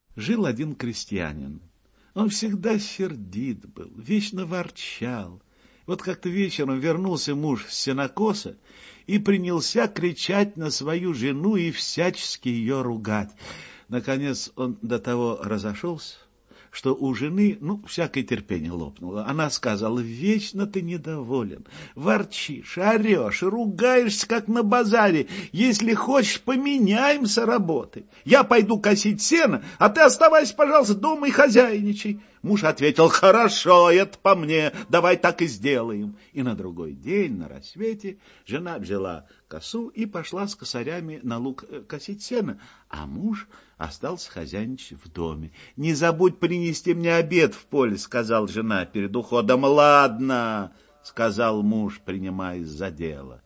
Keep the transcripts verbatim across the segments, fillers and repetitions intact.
Жил один крестьянин. Он всегда сердит был, вечно ворчал. Вот как-то вечером вернулся муж с сенокоса и принялся кричать на свою жену и всячески ее ругать. Наконец он до того разошелся, что у жены, ну, всякое терпение лопнуло. Она сказала: вечно ты недоволен, ворчишь, орешь, ругаешься, как на базаре. Если хочешь, поменяемся работой. Я пойду косить сено, а ты оставайся, пожалуйста, дома и хозяйничай. Муж ответил: хорошо, это по мне, давай так и сделаем. И на другой день, на рассвете, жена взяла косу и пошла с косарями на луг косить сено, а муж остался хозяйничать в доме. — Не забудь принести мне обед в поле, — сказал жена перед уходом. — Ладно, — сказал муж, принимаясь за дело.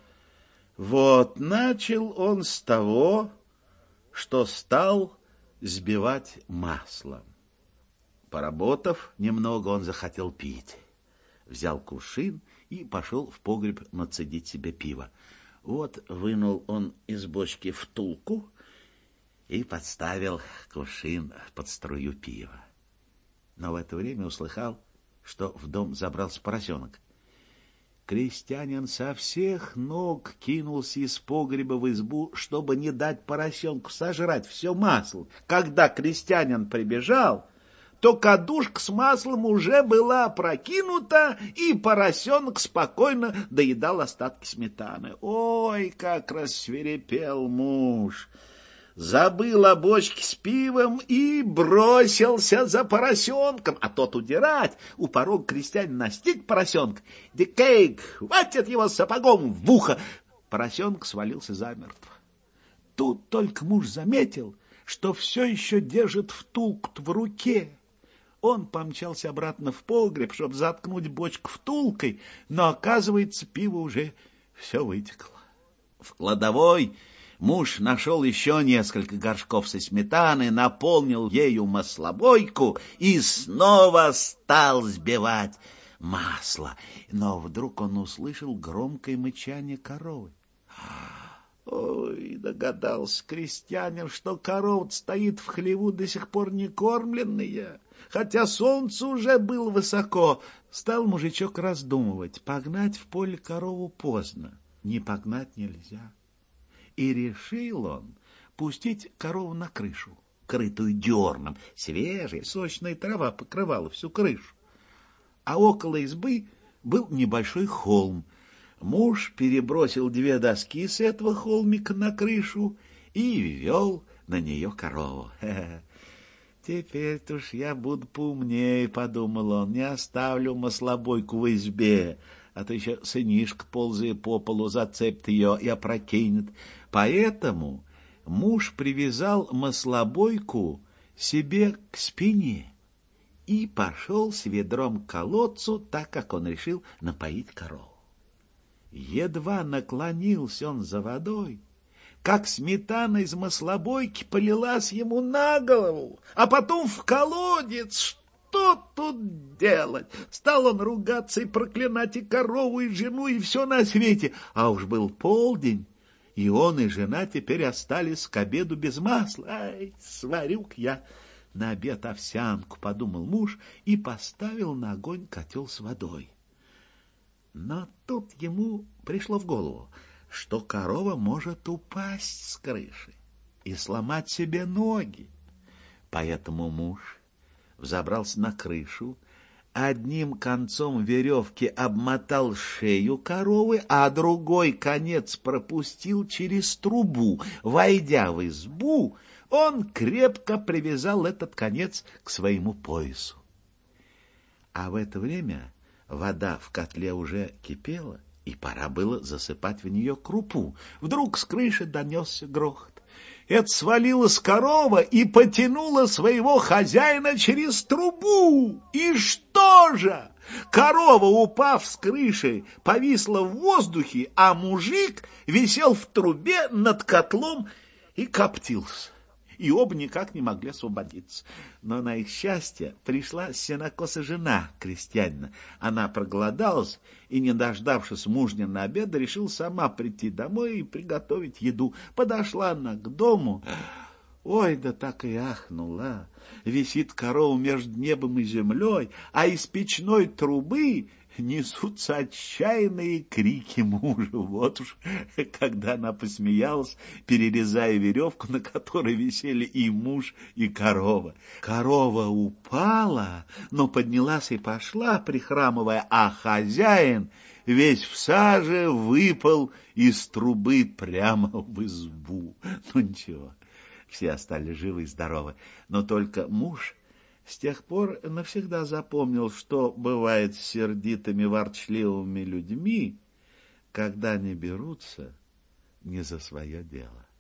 Вот начал он с того, что стал сбивать масло. Поработав немного, он захотел пить. Взял кувшин и пошел в погреб нацедить себе пиво. Вот вынул он из бочки втулку и подставил кувшин под струю пива. Но в это время услыхал, что в дом забрался поросенок. Крестьянин со всех ног кинулся из погреба в избу, чтобы не дать поросенку сожрать все масло. Когда крестьянин прибежал, то кадушка с маслом уже была опрокинута, и поросенок спокойно доедал остатки сметаны. Ой, как рассвирепел муж! Забыл о бочке с пивом и бросился за поросенком, а тот удирать. У порога крестьянин настиг поросенка. Дикейк, хватит его сапогом в ухо! Поросенок свалился замертво. Тут только муж заметил, что все еще держит втулку в руке. Он помчался обратно в погреб, чтобы заткнуть бочку втулкой, но, оказывается, пиво уже все вытекло. В кладовой муж нашел еще несколько горшков со сметаной, наполнил ею маслобойку и снова стал сбивать масло. Но вдруг он услышал громкое мычание коровы. Ой, догадался крестьянин, что корова стоит в хлеву до сих пор не кормленная, хотя солнце уже было высоко. Стал мужичок раздумывать: погнать в поле корову поздно, не погнать нельзя. И решил он пустить корову на крышу, крытую дерном. Свежая сочная трава покрывала всю крышу. А около избы был небольшой холм. Муж перебросил две доски с этого холмика на крышу и ввел на нее корову. «Теперь-то уж я буду поумнее», — подумал он, — «не оставлю маслобойку в избе, а то еще сынишка, ползая по полу, зацепит ее и опрокинет». Поэтому муж привязал маслобойку себе к спине и пошел с ведром к колодцу, так как он решил напоить корову. Едва наклонился он за водой, как сметана из маслобойки полилась ему на голову, а потом в колодец. Что тут делать? Стал он ругаться и проклинать и корову, и жену, и все на свете. А уж был полдень, и он, и жена теперь остались к обеду без масла. Ай, сварю-ка я на обед овсянку, подумал муж, и поставил на огонь котел с водой. Но тут ему пришло в голову, что корова может упасть с крыши и сломать себе ноги. Поэтому муж взобрался на крышу, одним концом веревки обмотал шею коровы, а другой конец пропустил через трубу. Войдя в избу, он крепко привязал этот конец к своему поясу. А в это время вода в котле уже кипела, и пора было засыпать в нее крупу. Вдруг с крыши донесся грохот. Это свалилась корова и потянула своего хозяина через трубу. И что же? Корова, упав с крыши, повисла в воздухе, а мужик висел в трубе над котлом и коптился. И оба никак не могли освободиться. Но на их счастье пришла с сенокоса жена крестьянина. Она проголодалась и, не дождавшись мужнина обеда, решила сама прийти домой и приготовить еду. Подошла она к дому. Ой, да так и ахнула. Висит корова между небом и землей, а из печной трубы несутся отчаянные крики мужа. Вот уж, когда она посмеялась, перерезая веревку, на которой висели и муж, и корова. Корова упала, но поднялась и пошла, прихрамывая, а хозяин весь в саже выпал из трубы прямо в избу. Ну ничего, все остались живы и здоровы, но только муж с тех пор навсегда запомнил, что бывает с сердитыми ворчливыми людьми, когда они берутся не за свое дело.